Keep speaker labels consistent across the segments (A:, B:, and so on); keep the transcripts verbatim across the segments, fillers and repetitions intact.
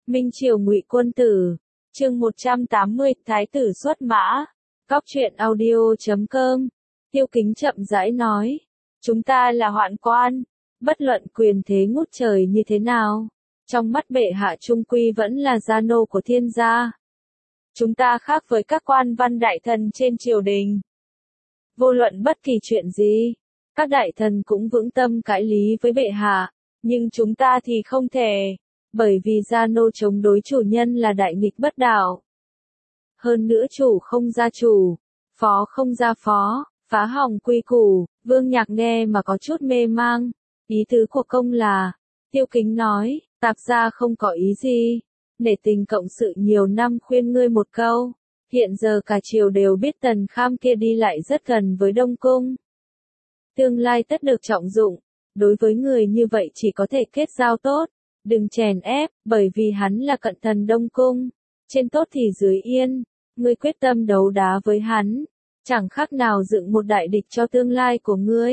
A: Minh Triều Ngụy Quân Tử, chương một trăm tám mươi, Thái tử xuất mã. Góc truyện audio chấm com. Tiêu Kính chậm rãi nói, chúng ta là hoạn quan, bất luận quyền thế ngút trời như thế nào, trong mắt bệ hạ trung quy vẫn là gia nô của thiên gia. Chúng ta khác với các quan văn đại thần trên triều đình. Vô luận bất kỳ chuyện gì, các đại thần cũng vững tâm cãi lý với bệ hạ, nhưng chúng ta thì không thể, bởi vì gia nô chống đối chủ nhân là đại nghịch bất đạo. Hơn nữa chủ không gia chủ, phó không gia phó, phá hỏng quy củ. Vương Nhạc nghe mà có chút mê mang, ý tứ của công là, Tiêu Kính nói, Tạp gia không có ý gì, nể tình cộng sự nhiều năm khuyên ngươi một câu, hiện giờ cả triều đều biết Tần Kham kia đi lại rất gần với Đông Cung. Tương lai tất được trọng dụng, đối với người như vậy chỉ có thể kết giao tốt, đừng chèn ép, bởi vì hắn là cận thần Đông Cung, trên tốt thì dưới yên, ngươi quyết tâm đấu đá với hắn, chẳng khác nào dựng một đại địch cho tương lai của ngươi.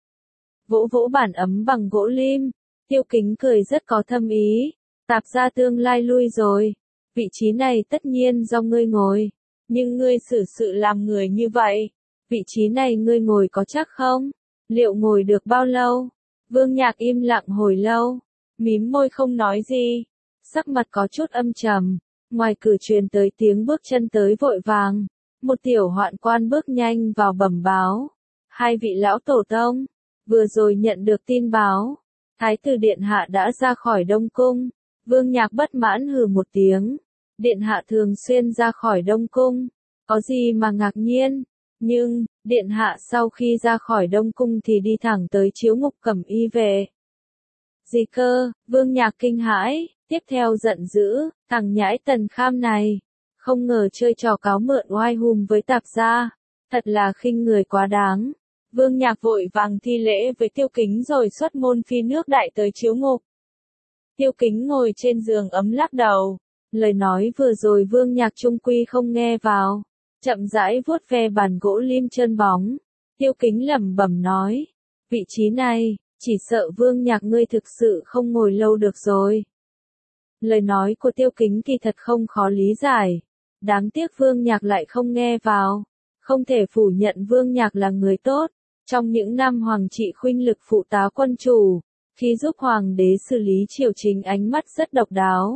A: Vỗ vỗ bản ấm bằng gỗ lim, Tiêu Kính cười rất có thâm ý, Tạp gia tương lai lui rồi, vị trí này tất nhiên do ngươi ngồi, nhưng ngươi xử sự làm người như vậy, vị trí này ngươi ngồi có chắc không? Liệu ngồi được bao lâu? Vương Nhạc im lặng hồi lâu, mím môi không nói gì, sắc mặt có chút âm trầm, ngoài cửa truyền tới tiếng bước chân tới vội vàng, một tiểu hoạn quan bước nhanh vào bẩm báo, hai vị lão tổ tông, vừa rồi nhận được tin báo, Thái tử Điện Hạ đã ra khỏi Đông Cung. Vương Nhạc bất mãn hừ một tiếng, Điện Hạ thường xuyên ra khỏi Đông Cung, có gì mà ngạc nhiên, nhưng, Điện Hạ sau khi ra khỏi Đông Cung thì đi thẳng tới chiếu ngục cẩm y về. Gì cơ? Vương Nhạc kinh hãi, tiếp theo giận dữ, thằng nhãi Tần Kham này, không ngờ chơi trò cáo mượn oai hùm với Tạp gia, thật là khinh người quá đáng. Vương Nhạc vội vàng thi lễ với Tiêu Kính rồi xuất môn phi nước đại tới chiếu ngục. Tiêu Kính ngồi trên giường ấm lắc đầu, lời nói vừa rồi Vương Nhạc trung quy không nghe vào, chậm rãi vuốt ve bàn gỗ lim trơn bóng. Tiêu Kính lẩm bẩm nói, vị trí này, chỉ sợ Vương Nhạc ngươi thực sự không ngồi lâu được rồi. Lời nói của Tiêu Kính kỳ thật không khó lý giải, đáng tiếc Vương Nhạc lại không nghe vào, không thể phủ nhận Vương Nhạc là người tốt, trong những năm hoàng trị khuynh lực phụ tá quân chủ, khi giúp hoàng đế xử lý triều chính ánh mắt rất độc đáo.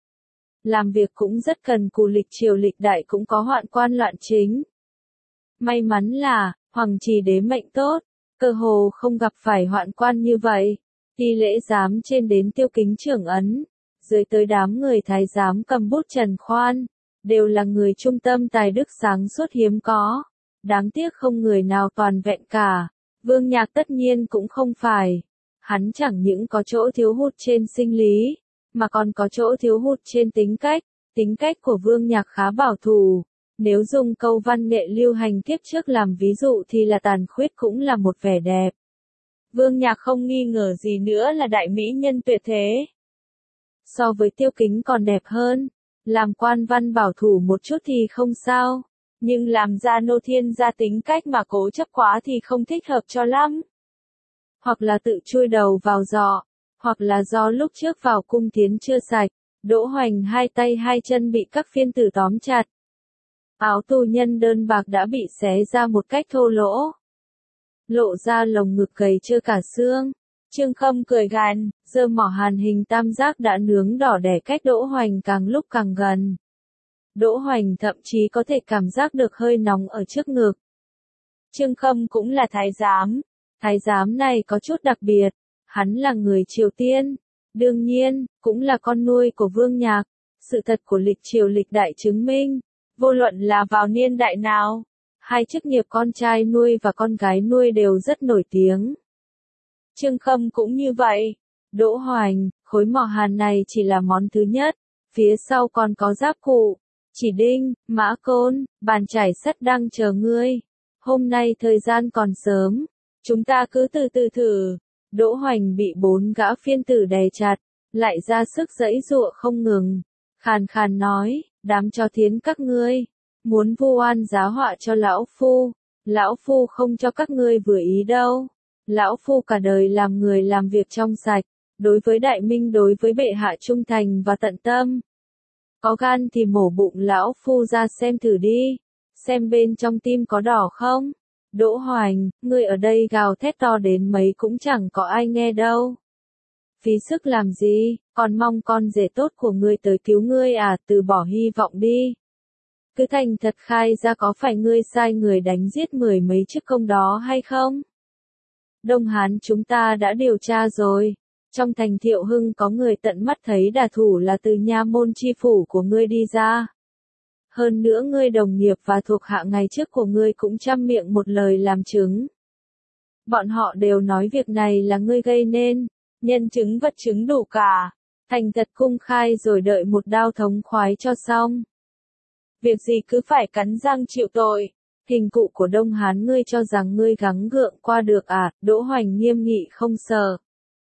A: Làm việc cũng rất cần cù, lịch triều lịch đại cũng có hoạn quan loạn chính. May mắn là, hoàng trì đế mệnh tốt, cơ hồ không gặp phải hoạn quan như vậy. Ti lễ giám trên đến Tiêu Kính trưởng ấn, dưới tới đám người thái giám cầm bút trần khoan, đều là người trung tâm tài đức sáng suốt hiếm có. Đáng tiếc không người nào toàn vẹn cả, Vương Nhạc tất nhiên cũng không phải. Hắn chẳng những có chỗ thiếu hụt trên sinh lý, mà còn có chỗ thiếu hụt trên tính cách. Tính cách của Vương Nhạc khá bảo thủ, nếu dùng câu văn nghệ lưu hành kiếp trước làm ví dụ thì là tàn khuyết cũng là một vẻ đẹp. Vương Nhạc không nghi ngờ gì nữa là đại mỹ nhân tuyệt thế. So với Tiêu Kính còn đẹp hơn, làm quan văn bảo thủ một chút thì không sao, nhưng làm gia nô thiên gia tính cách mà cố chấp quá thì không thích hợp cho lắm. Hoặc là tự chui đầu vào giỏ, hoặc là do lúc trước vào cung tiến chưa sạch, Đỗ Hoành hai tay hai chân bị các phiên tử tóm chặt. Áo tù nhân đơn bạc đã bị xé ra một cách thô lỗ, lộ ra lồng ngực gầy trơ cả xương. Trương Khâm cười gằn, giơ mỏ hàn hình tam giác đã nướng đỏ đẻ cách Đỗ Hoành càng lúc càng gần. Đỗ Hoành thậm chí có thể cảm giác được hơi nóng ở trước ngực. Trương Khâm cũng là thái giám. Thái giám này có chút đặc biệt, hắn là người Triều Tiên, đương nhiên, cũng là con nuôi của Vương Nhạc. Sự thật của lịch triều lịch đại chứng minh, vô luận là vào niên đại nào, hai chức nghiệp con trai nuôi và con gái nuôi đều rất nổi tiếng. Trương Khâm cũng như vậy. Đỗ Hoành, khối mỏ hàn này chỉ là món thứ nhất, phía sau còn có giáp cụ, chỉ đinh, mã côn, bàn chải sắt đang chờ ngươi. Hôm nay thời gian còn sớm, chúng ta cứ từ từ thử. Đỗ Hoành bị bốn gã phiên tử đè chặt, lại ra sức giãy giụa không ngừng, khàn khàn nói, đám chó thiến các ngươi, muốn vu oan giá họa cho lão phu, lão phu không cho các ngươi vừa ý đâu. Lão phu cả đời làm người làm việc trong sạch, đối với đại minh đối với bệ hạ trung thành và tận tâm. Có gan thì mổ bụng lão phu ra xem thử đi, xem bên trong tim có đỏ không? Đỗ Hoành, ngươi ở đây gào thét to đến mấy cũng chẳng có ai nghe đâu. Phí sức làm gì, còn mong con rể tốt của ngươi tới cứu ngươi à, từ bỏ hy vọng đi. Cứ thành thật khai ra có phải ngươi sai người đánh giết mười mấy chức công đó hay không? Đông Hán chúng ta đã điều tra rồi. Trong thành Thiệu Hưng có người tận mắt thấy đả thủ là từ nha môn chi phủ của ngươi đi ra. Hơn nữa ngươi đồng nghiệp và thuộc hạ ngày trước của ngươi cũng trăm miệng một lời làm chứng. Bọn họ đều nói việc này là ngươi gây nên, nhân chứng vật chứng đủ cả. Thành thật cung khai rồi đợi một đao thống khoái cho xong. Việc gì cứ phải cắn răng chịu tội. Hình cụ của Đông Hán ngươi cho rằng ngươi gắng gượng qua được à? Đỗ Hoành nghiêm nghị không sợ.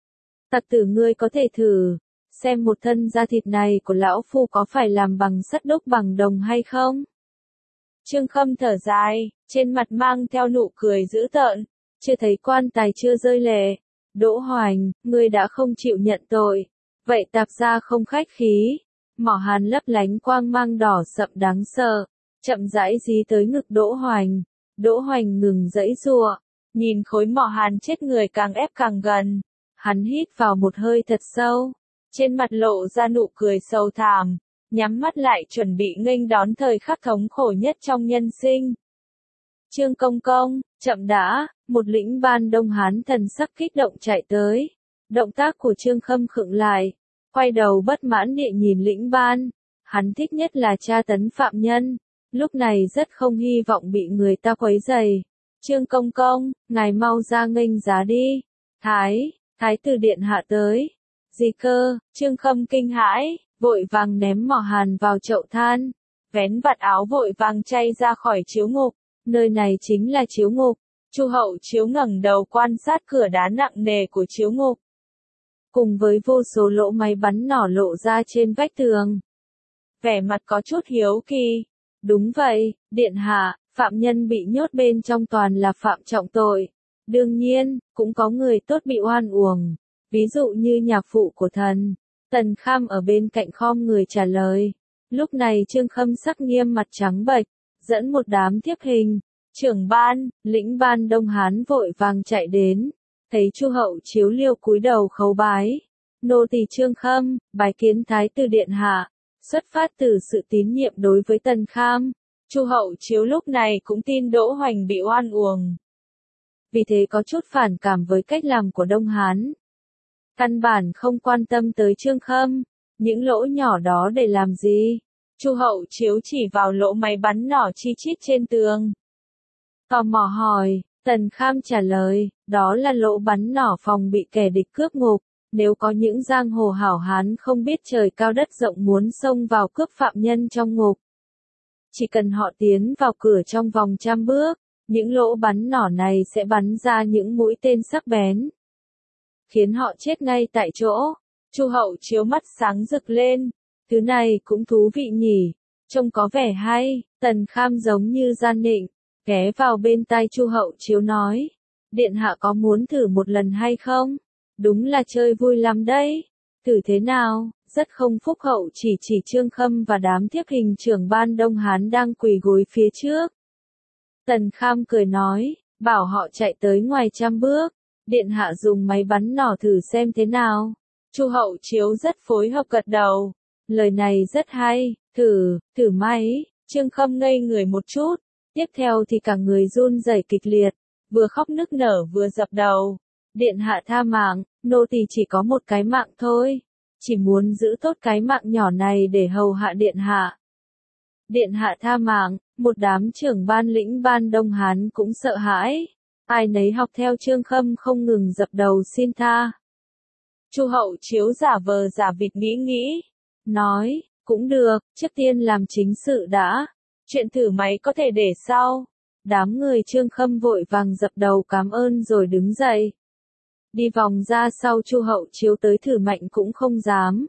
A: Tặc tử ngươi có thể thử, xem một thân da thịt này của lão phu có phải làm bằng sắt đúc bằng đồng hay không? Trương Khâm thở dài, trên mặt mang theo nụ cười dữ tợn, chưa thấy quan tài chưa rơi lệ. Đỗ Hoành, ngươi đã không chịu nhận tội, vậy tạp ra không khách khí. Mỏ hàn lấp lánh quang mang đỏ sậm đáng sợ, chậm rãi dí tới ngực Đỗ Hoành. Đỗ Hoành ngừng giãy giụa, nhìn khối mỏ hàn chết người càng ép càng gần. Hắn hít vào một hơi thật sâu, trên mặt lộ ra nụ cười sâu thẳm, nhắm mắt lại chuẩn bị nghênh đón thời khắc thống khổ nhất trong nhân sinh. Trương Công Công, chậm đã, một lĩnh ban Đông Hán thần sắc kích động chạy tới. Động tác của Trương Khâm khựng lại, quay đầu bất mãn địa nhìn lĩnh ban. Hắn thích nhất là tra tấn phạm nhân, lúc này rất không hy vọng bị người ta quấy rầy. Trương Công Công, ngài mau ra nghênh giá đi. Thái, Thái tử điện hạ tới. Gì cơ? Trương Khâm kinh hãi, vội vàng ném mỏ hàn vào chậu than, vén vạt áo vội vàng chay ra khỏi chiếu ngục. Nơi này chính là chiếu ngục. Chu Hậu Chiếu ngẩng đầu quan sát cửa đá nặng nề của chiếu ngục, cùng với vô số lỗ máy bắn nỏ lộ ra trên vách tường. Vẻ mặt có chút hiếu kỳ. Đúng vậy, điện hạ, phạm nhân bị nhốt bên trong toàn là phạm trọng tội. Đương nhiên, cũng có người tốt bị oan uổng, ví dụ như nhạc phụ của thần. Tần Kham ở bên cạnh khom người trả lời. Lúc này Trương Khâm sắc nghiêm mặt trắng bệch, dẫn một đám thiếp hình, trưởng ban, lĩnh ban Đông Hán vội vàng chạy đến, thấy Chu Hậu Chiếu liêu cúi đầu khấu bái. Nô tỳ Trương Khâm, bái kiến Thái tử điện hạ, xuất phát từ sự tín nhiệm đối với Tần Kham. Chu Hậu Chiếu lúc này cũng tin Đỗ Hoành bị oan uổng, vì thế có chút phản cảm với cách làm của Đông Hán. Căn bản không quan tâm tới Trương Khâm, những lỗ nhỏ đó để làm gì? Chu Hậu Chiếu chỉ vào lỗ máy bắn nỏ chi chít trên tường. Tò mò hỏi, Tần Kham trả lời, đó là lỗ bắn nỏ phòng bị kẻ địch cướp ngục. Nếu có những giang hồ hảo hán không biết trời cao đất rộng muốn xông vào cướp phạm nhân trong ngục, chỉ cần họ tiến vào cửa trong vòng trăm bước, những lỗ bắn nỏ này sẽ bắn ra những mũi tên sắc bén, khiến họ chết ngay tại chỗ. Chu Hậu Chiếu mắt sáng rực lên, thứ này cũng thú vị nhỉ, trông có vẻ hay. Tần Kham giống như gian nịnh, ghé vào bên tai Chu Hậu Chiếu nói, điện hạ có muốn thử một lần hay không? Đúng là chơi vui lắm đấy. Thử thế nào? Rất không phúc hậu chỉ chỉ Trương Khâm và đám thiếp hình trưởng ban Đông Hán đang quỳ gối phía trước. Tần Kham cười nói, bảo họ chạy tới ngoài trăm bước, điện hạ dùng máy bắn nỏ thử xem thế nào. Chu Hậu Chiếu rất phối hợp gật đầu, lời này rất hay, thử, thử máy. Trương Khâm ngây người một chút, tiếp theo thì cả người run rẩy kịch liệt, vừa khóc nức nở vừa dập đầu. Điện hạ tha mạng, nô tỳ chỉ có một cái mạng thôi, chỉ muốn giữ tốt cái mạng nhỏ này để hầu hạ điện hạ. Điện hạ tha mạng, một đám trưởng ban lĩnh ban Đông Hán cũng sợ hãi, ai nấy học theo Trương Khâm không ngừng dập đầu xin tha. Chu Hậu Chiếu giả vờ giả vịt nghĩ nghĩ, nói, cũng được, trước tiên làm chính sự đã, chuyện thử máy có thể để sau. Đám người Trương Khâm vội vàng dập đầu cảm ơn rồi đứng dậy. Đi vòng ra sau Chu Hậu Chiếu tới thử mạnh cũng không dám.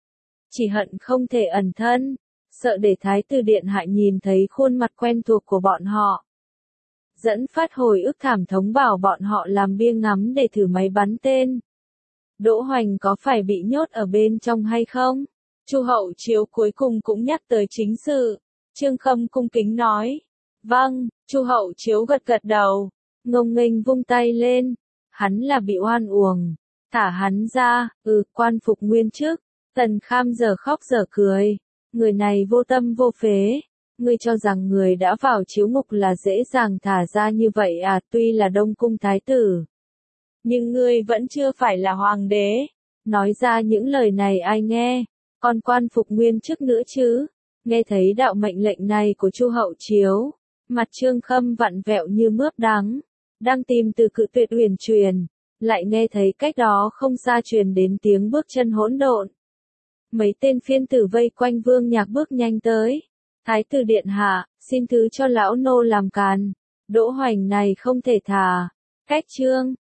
A: Chỉ hận không thể ẩn thân, sợ để Thái tử điện hạ nhìn thấy khuôn mặt quen thuộc của bọn họ. Dẫn phát hồi ức thảm thống bảo bọn họ làm bia ngắm để thử máy bắn tên. Đỗ Hoành có phải bị nhốt ở bên trong hay không? Chu Hậu Chiếu cuối cùng cũng nhắc tới chính sự. Trương Khâm cung kính nói. Vâng, Chu Hậu Chiếu gật gật đầu, ngông nghênh vung tay lên. Hắn là bị oan uổng. Thả hắn ra, ừ, quan phục nguyên chức. Tần Kham giờ khóc giờ cười. Người này vô tâm vô phế. Ngươi cho rằng người đã vào chiếu ngục là dễ dàng thả ra như vậy à, tuy là Đông Cung Thái tử. Nhưng ngươi vẫn chưa phải là hoàng đế. Nói ra những lời này ai nghe, còn quan phục nguyên chức nữa chứ. Nghe thấy đạo mệnh lệnh này của Chu Hậu Chiếu, mặt Trương Khâm vặn vẹo như mướp đắng, đang tìm từ cự tuyệt uyển truyền, lại nghe thấy cách đó không xa truyền đến tiếng bước chân hỗn độn. Mấy tên phiên tử vây quanh Vương Nhạc bước nhanh tới. Thái tử điện hạ, xin thứ cho lão nô làm càn. Đỗ Hoành này không thể thả. Cách trương,